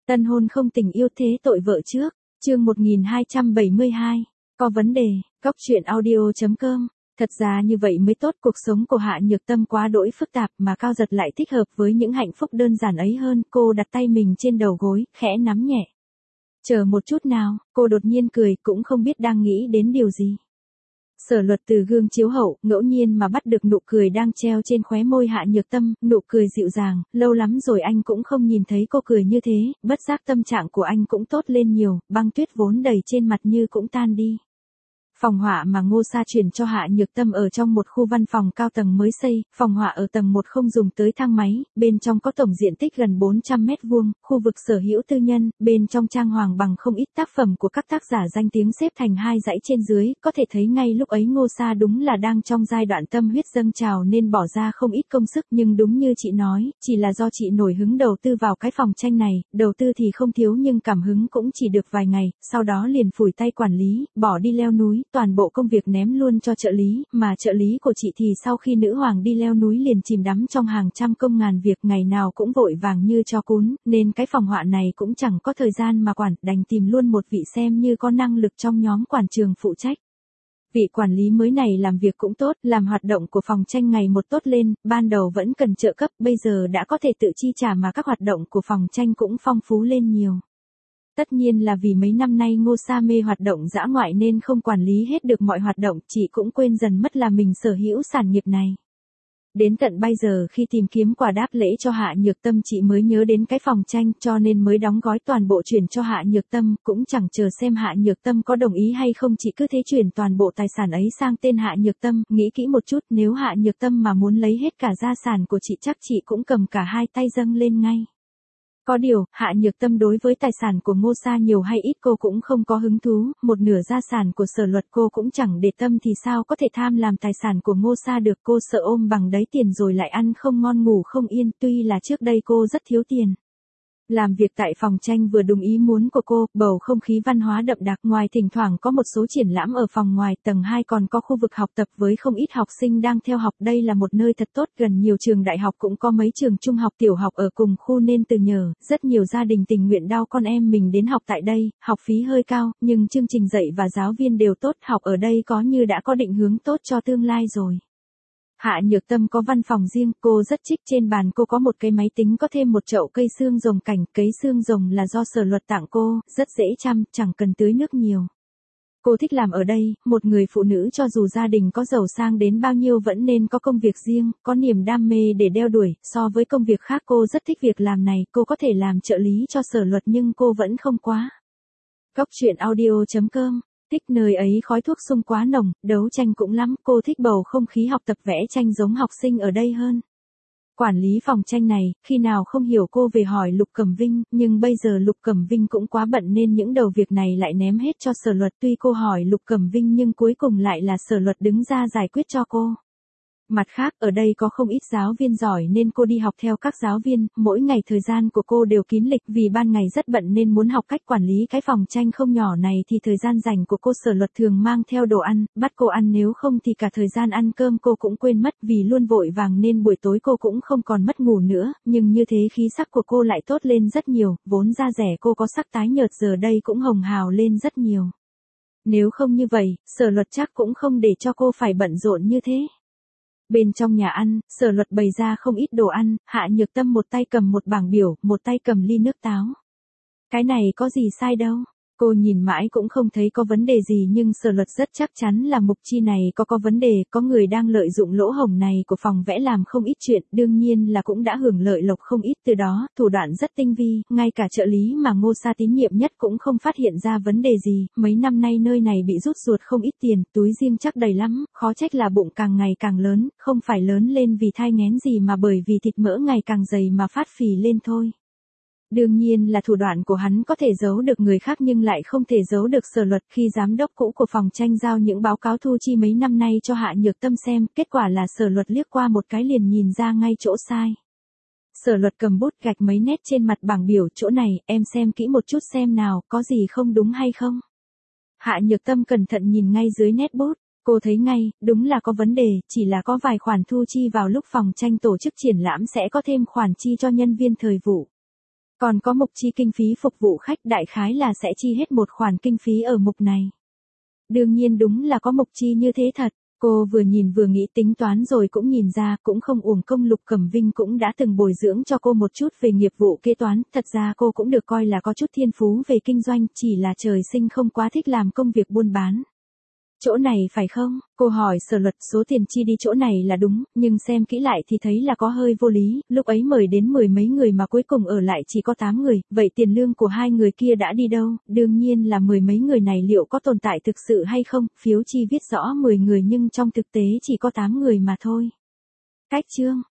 Tân hôn không tình yêu thế tội vợ trước, chương 1272, có vấn đề, góc chuyện audio.com. Thật ra như vậy mới tốt, cuộc sống của Hạ Nhược Tâm quá đỗi phức tạp mà Cao Giật lại thích hợp với những hạnh phúc đơn giản ấy hơn. Cô đặt tay mình trên đầu gối, khẽ nắm nhẹ. Chờ một chút nào, cô đột nhiên cười, cũng không biết đang nghĩ đến điều gì. Sở Luật từ gương chiếu hậu, ngẫu nhiên mà bắt được nụ cười đang treo trên khóe môi Hạ Nhược Tâm, nụ cười dịu dàng, lâu lắm rồi anh cũng không nhìn thấy cô cười như thế, bất giác tâm trạng của anh cũng tốt lên nhiều, băng tuyết vốn đầy trên mặt như cũng tan đi. Phòng họa mà Ngô Sa chuyển cho Hạ Nhược Tâm ở trong một khu văn phòng cao tầng mới xây, phòng họa ở tầng 1 không dùng tới thang máy, bên trong có tổng diện tích gần 400 mét vuông, khu vực sở hữu tư nhân, bên trong trang hoàng bằng không ít tác phẩm của các tác giả danh tiếng xếp thành hai dãy trên dưới, có thể thấy ngay lúc ấy Ngô Sa đúng là đang trong giai đoạn tâm huyết dâng trào nên bỏ ra không ít công sức, nhưng đúng như chị nói, chỉ là do chị nổi hứng đầu tư vào cái phòng tranh này, đầu tư thì không thiếu nhưng cảm hứng cũng chỉ được vài ngày, sau đó liền phủi tay quản lý, bỏ đi leo núi. Toàn bộ công việc ném luôn cho trợ lý, mà trợ lý của chị thì sau khi nữ hoàng đi leo núi liền chìm đắm trong hàng trăm công ngàn việc, ngày nào cũng vội vàng như cho cún, nên cái phòng họa này cũng chẳng có thời gian mà quản, đành tìm luôn một vị xem như có năng lực trong nhóm quản trường phụ trách. Vị quản lý mới này làm việc cũng tốt, làm hoạt động của phòng tranh ngày một tốt lên, ban đầu vẫn cần trợ cấp, bây giờ đã có thể tự chi trả mà các hoạt động của phòng tranh cũng phong phú lên nhiều. Tất nhiên là vì mấy năm nay Ngô Sa mê hoạt động dã ngoại nên không quản lý hết được mọi hoạt động, chị cũng quên dần mất là mình sở hữu sản nghiệp này. Đến tận bây giờ khi tìm kiếm quà đáp lễ cho Hạ Nhược Tâm chị mới nhớ đến cái phòng tranh, cho nên mới đóng gói toàn bộ chuyển cho Hạ Nhược Tâm, cũng chẳng chờ xem Hạ Nhược Tâm có đồng ý hay không, chị cứ thế chuyển toàn bộ tài sản ấy sang tên Hạ Nhược Tâm, nghĩ kỹ một chút, nếu Hạ Nhược Tâm mà muốn lấy hết cả gia sản của chị chắc chị cũng cầm cả hai tay dâng lên ngay. Có điều, Hạ Nhược Tâm đối với tài sản của Ngô Sa nhiều hay ít cô cũng không có hứng thú, một nửa gia sản của Sở Luật cô cũng chẳng để tâm thì sao có thể tham làm tài sản của Ngô Sa được, cô sợ ôm bằng đấy tiền rồi lại ăn không ngon ngủ không yên, tuy là trước đây cô rất thiếu tiền. Làm việc tại phòng tranh vừa đúng ý muốn của cô, bầu không khí văn hóa đậm đặc, ngoài thỉnh thoảng có một số triển lãm ở phòng ngoài, tầng 2 còn có khu vực học tập với không ít học sinh đang theo học, đây là một nơi thật tốt, gần nhiều trường đại học cũng có mấy trường trung học tiểu học ở cùng khu nên từ nhờ, rất nhiều gia đình tình nguyện đao con em mình đến học tại đây, học phí hơi cao, nhưng chương trình dạy và giáo viên đều tốt, học ở đây có như đã có định hướng tốt cho tương lai rồi. Hạ Nhược Tâm có văn phòng riêng, cô rất thích, trên bàn cô có một cái máy tính có thêm một chậu cây xương rồng cảnh, cấy xương rồng là do Sở Luật tặng cô, rất dễ chăm, chẳng cần tưới nước nhiều. Cô thích làm ở đây, một người phụ nữ cho dù gia đình có giàu sang đến bao nhiêu vẫn nên có công việc riêng, có niềm đam mê để đeo đuổi, so với công việc khác cô rất thích việc làm này, cô có thể làm trợ lý cho Sở Luật nhưng cô vẫn không quá. Góc chuyện audio.com. Thích nơi ấy khói thuốc sung quá nồng, đấu tranh cũng lắm, cô thích bầu không khí học tập vẽ tranh giống học sinh ở đây hơn. Quản lý phòng tranh này, khi nào không hiểu cô về hỏi Lục Cẩm Vinh, nhưng bây giờ Lục Cẩm Vinh cũng quá bận nên những đầu việc này lại ném hết cho Sở Luật, tuy cô hỏi Lục Cẩm Vinh nhưng cuối cùng lại là Sở Luật đứng ra giải quyết cho cô. Mặt khác, ở đây có không ít giáo viên giỏi nên cô đi học theo các giáo viên, mỗi ngày thời gian của cô đều kín lịch, vì ban ngày rất bận nên muốn học cách quản lý cái phòng tranh không nhỏ này thì thời gian rảnh của cô Sở Luật thường mang theo đồ ăn, bắt cô ăn, nếu không thì cả thời gian ăn cơm cô cũng quên mất, vì luôn vội vàng nên buổi tối cô cũng không còn mất ngủ nữa, nhưng như thế khí sắc của cô lại tốt lên rất nhiều, vốn da rẻ cô có sắc tái nhợt giờ đây cũng hồng hào lên rất nhiều. Nếu không như vậy, Sở Luật chắc cũng không để cho cô phải bận rộn như thế. Bên trong nhà ăn, Sở Luật bày ra không ít đồ ăn, Hạ Nhược Tâm một tay cầm một bảng biểu, một tay cầm ly nước táo. Cái này có gì sai đâu. Cô nhìn mãi cũng không thấy có vấn đề gì nhưng Sở Luật rất chắc chắn là mục chi này có vấn đề, có người đang lợi dụng lỗ hổng này của phòng vẽ làm không ít chuyện, đương nhiên là cũng đã hưởng lợi lộc không ít từ đó, thủ đoạn rất tinh vi, ngay cả trợ lý mà Ngô Sa tín nhiệm nhất cũng không phát hiện ra vấn đề gì, mấy năm nay nơi này bị rút ruột không ít tiền, túi riêng chắc đầy lắm, khó trách là bụng càng ngày càng lớn, không phải lớn lên vì thai nghén gì mà bởi vì thịt mỡ ngày càng dày mà phát phì lên thôi. Đương nhiên là thủ đoạn của hắn có thể giấu được người khác nhưng lại không thể giấu được Sở Luật, khi giám đốc cũ của phòng tranh giao những báo cáo thu chi mấy năm nay cho Hạ Nhược Tâm xem, kết quả là Sở Luật liếc qua một cái liền nhìn ra ngay chỗ sai. Sở Luật cầm bút gạch mấy nét trên mặt bảng biểu, chỗ này, em xem kỹ một chút xem nào, có gì không đúng hay không. Hạ Nhược Tâm cẩn thận nhìn ngay dưới nét bút, cô thấy ngay, đúng là có vấn đề, chỉ là có vài khoản thu chi vào lúc phòng tranh tổ chức triển lãm sẽ có thêm khoản chi cho nhân viên thời vụ. Còn có mục chi kinh phí phục vụ khách, đại khái là sẽ chi hết một khoản kinh phí ở mục này. Đương nhiên đúng là có mục chi như thế thật. Cô vừa nhìn vừa nghĩ tính toán rồi cũng nhìn ra, cũng không uổng công Lục Cẩm Vinh cũng đã từng bồi dưỡng cho cô một chút về nghiệp vụ kế toán, thật ra cô cũng được coi là có chút thiên phú về kinh doanh, chỉ là trời sinh không quá thích làm công việc buôn bán. Chỗ này phải không? Cô hỏi Sở Luật, số tiền chi đi chỗ này là đúng, nhưng xem kỹ lại thì thấy là có hơi vô lý, lúc ấy mời đến 10 mấy người mà cuối cùng ở lại chỉ có 8 người, vậy tiền lương của 2 người kia đã đi đâu? Đương nhiên là 10 mấy người này liệu có tồn tại thực sự hay không? Phiếu chi viết rõ 10 người nhưng trong thực tế chỉ có 8 người mà thôi. Cách chương